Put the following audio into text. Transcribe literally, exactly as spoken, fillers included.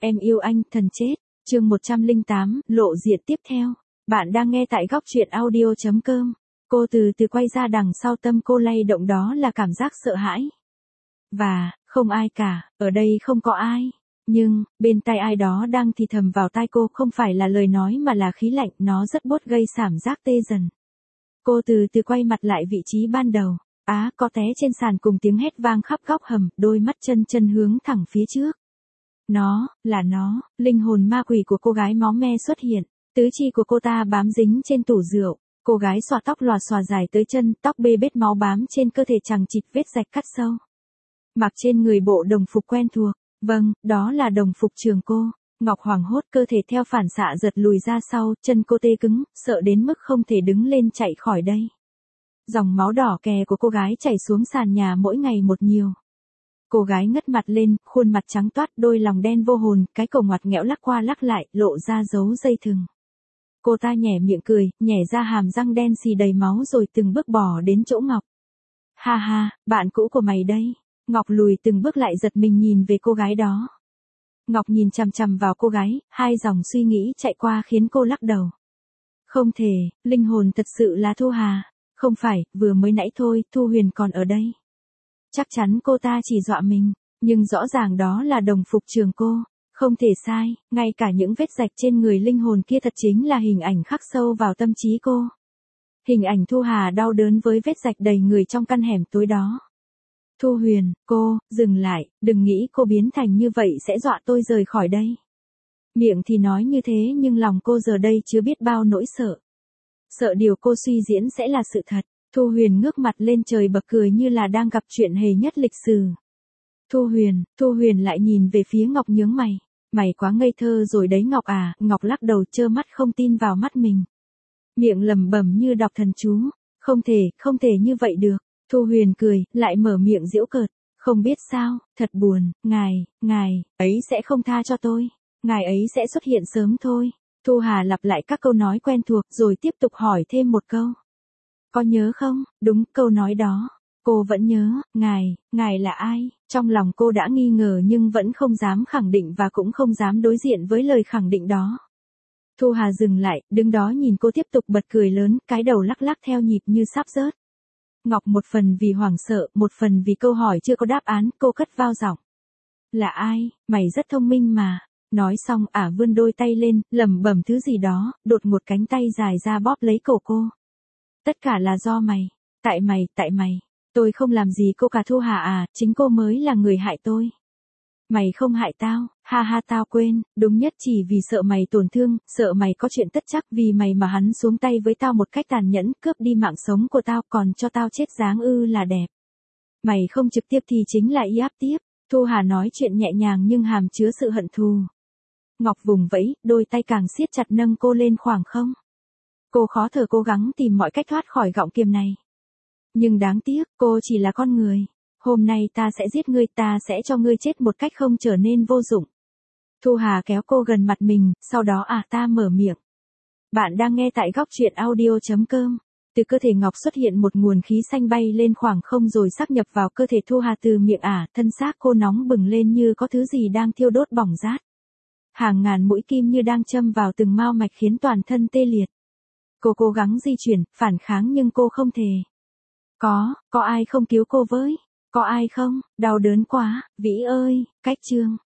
Em yêu anh, thần chết. Chương một trăm lẻ tám, lộ diện tiếp theo. Bạn đang nghe tại góc truyện audio chấm com. Cô từ từ quay ra đằng sau, tâm cô lay động, đó là cảm giác sợ hãi. Và, không ai cả, ở đây không có ai. Nhưng, bên tai ai đó đang thì thầm vào tai cô, không phải là lời nói mà là khí lạnh, nó rất bốt gây cảm giác tê dần. Cô từ từ quay mặt lại vị trí ban đầu. Á, có té trên sàn cùng tiếng hét vang khắp góc hầm, đôi mắt chân chân hướng thẳng phía trước. Nó, là nó, linh hồn ma quỷ của cô gái máu me xuất hiện, tứ chi của cô ta bám dính trên tủ rượu, cô gái xõa tóc lòa xòa dài tới chân, tóc bê bết máu bám trên cơ thể chằng chịt vết rạch cắt sâu. Mặc trên người bộ đồng phục quen thuộc, vâng, đó là đồng phục trường cô. Ngọc hoảng hốt, cơ thể theo phản xạ giật lùi ra sau, chân cô tê cứng, sợ đến mức không thể đứng lên chạy khỏi đây. Dòng máu đỏ kè của cô gái chảy xuống sàn nhà mỗi ngày một nhiều. Cô gái ngất mặt lên, khuôn mặt trắng toát, đôi lòng đen vô hồn, cái cổ ngoặt nghẽo lắc qua lắc lại, lộ ra dấu dây thừng. Cô ta nhẻ miệng cười, nhẻ ra hàm răng đen xì đầy máu rồi từng bước bỏ đến chỗ Ngọc. Ha ha, bạn cũ của mày đây. Ngọc lùi từng bước lại, giật mình nhìn về cô gái đó. Ngọc nhìn chằm chằm vào cô gái, hai dòng suy nghĩ chạy qua khiến cô lắc đầu. Không thể, linh hồn thật sự là Thu Hà. Không phải, vừa mới nãy thôi, Thu Huyền còn ở đây. Chắc chắn cô ta chỉ dọa mình, nhưng rõ ràng đó là đồng phục trường cô. Không thể sai, ngay cả những vết rạch trên người linh hồn kia thật chính là hình ảnh khắc sâu vào tâm trí cô. Hình ảnh Thu Hà đau đớn với vết rạch đầy người trong căn hẻm tối đó. Thu Huyền, cô, dừng lại, đừng nghĩ cô biến thành như vậy sẽ dọa tôi rời khỏi đây. Miệng thì nói như thế nhưng lòng cô giờ đây chưa biết bao nỗi sợ. Sợ điều cô suy diễn sẽ là sự thật. Thu Huyền ngước mặt lên trời bật cười như là đang gặp chuyện hề nhất lịch sử. Thu Huyền, Thu Huyền lại nhìn về phía Ngọc nhướng mày. Mày quá ngây thơ rồi đấy Ngọc à, Ngọc lắc đầu trơ mắt không tin vào mắt mình. Miệng lẩm bẩm như đọc thần chú. Không thể, không thể như vậy được. Thu Huyền cười, lại mở miệng giễu cợt. Không biết sao, thật buồn, ngài, ngài, ấy sẽ không tha cho tôi. Ngài ấy sẽ xuất hiện sớm thôi. Thu Hà lặp lại các câu nói quen thuộc rồi tiếp tục hỏi thêm một câu. Có nhớ không? Đúng, câu nói đó. Cô vẫn nhớ, ngài, ngài là ai? Trong lòng cô đã nghi ngờ nhưng vẫn không dám khẳng định và cũng không dám đối diện với lời khẳng định đó. Thu Hà dừng lại, đứng đó nhìn cô tiếp tục bật cười lớn, cái đầu lắc lắc theo nhịp như sắp rớt. Ngọc một phần vì hoảng sợ, một phần vì câu hỏi chưa có đáp án, cô cất vào giọng. Là ai? Mày rất thông minh mà. Nói xong ả vươn đôi tay lên, lẩm bẩm thứ gì đó, đột một cánh tay dài ra bóp lấy cổ cô. Tất cả là do mày. Tại mày, tại mày. Tôi không làm gì cô cả Thu Hà à, chính cô mới là người hại tôi. Mày không hại tao, ha ha tao quên, đúng nhất chỉ vì sợ mày tổn thương, sợ mày có chuyện tất chắc vì mày mà hắn xuống tay với tao một cách tàn nhẫn, cướp đi mạng sống của tao còn cho tao chết dáng ư là đẹp. Mày không trực tiếp thì chính là y áp tiếp. Thu Hà nói chuyện nhẹ nhàng nhưng hàm chứa sự hận thù. Ngọc vùng vẫy, đôi tay càng siết chặt nâng cô lên khoảng không. Cô khó thở cố gắng tìm mọi cách thoát khỏi gọng kiềm này. Nhưng đáng tiếc, cô chỉ là con người. Hôm nay ta sẽ giết ngươi, ta sẽ cho ngươi chết một cách không trở nên vô dụng. Thu Hà kéo cô gần mặt mình, sau đó à ta mở miệng. Bạn đang nghe tại góc truyện audio chấm com. Từ cơ thể Ngọc xuất hiện một nguồn khí xanh bay lên khoảng không rồi sáp nhập vào cơ thể Thu Hà từ miệng ả, thân xác cô nóng bừng lên như có thứ gì đang thiêu đốt bỏng rát. Hàng ngàn mũi kim như đang châm vào từng mao mạch khiến toàn thân tê liệt. Cô cố gắng di chuyển, phản kháng nhưng cô không thể. Có, có ai không cứu cô với? Có ai không? Đau đớn quá, Vĩ ơi, cách chương.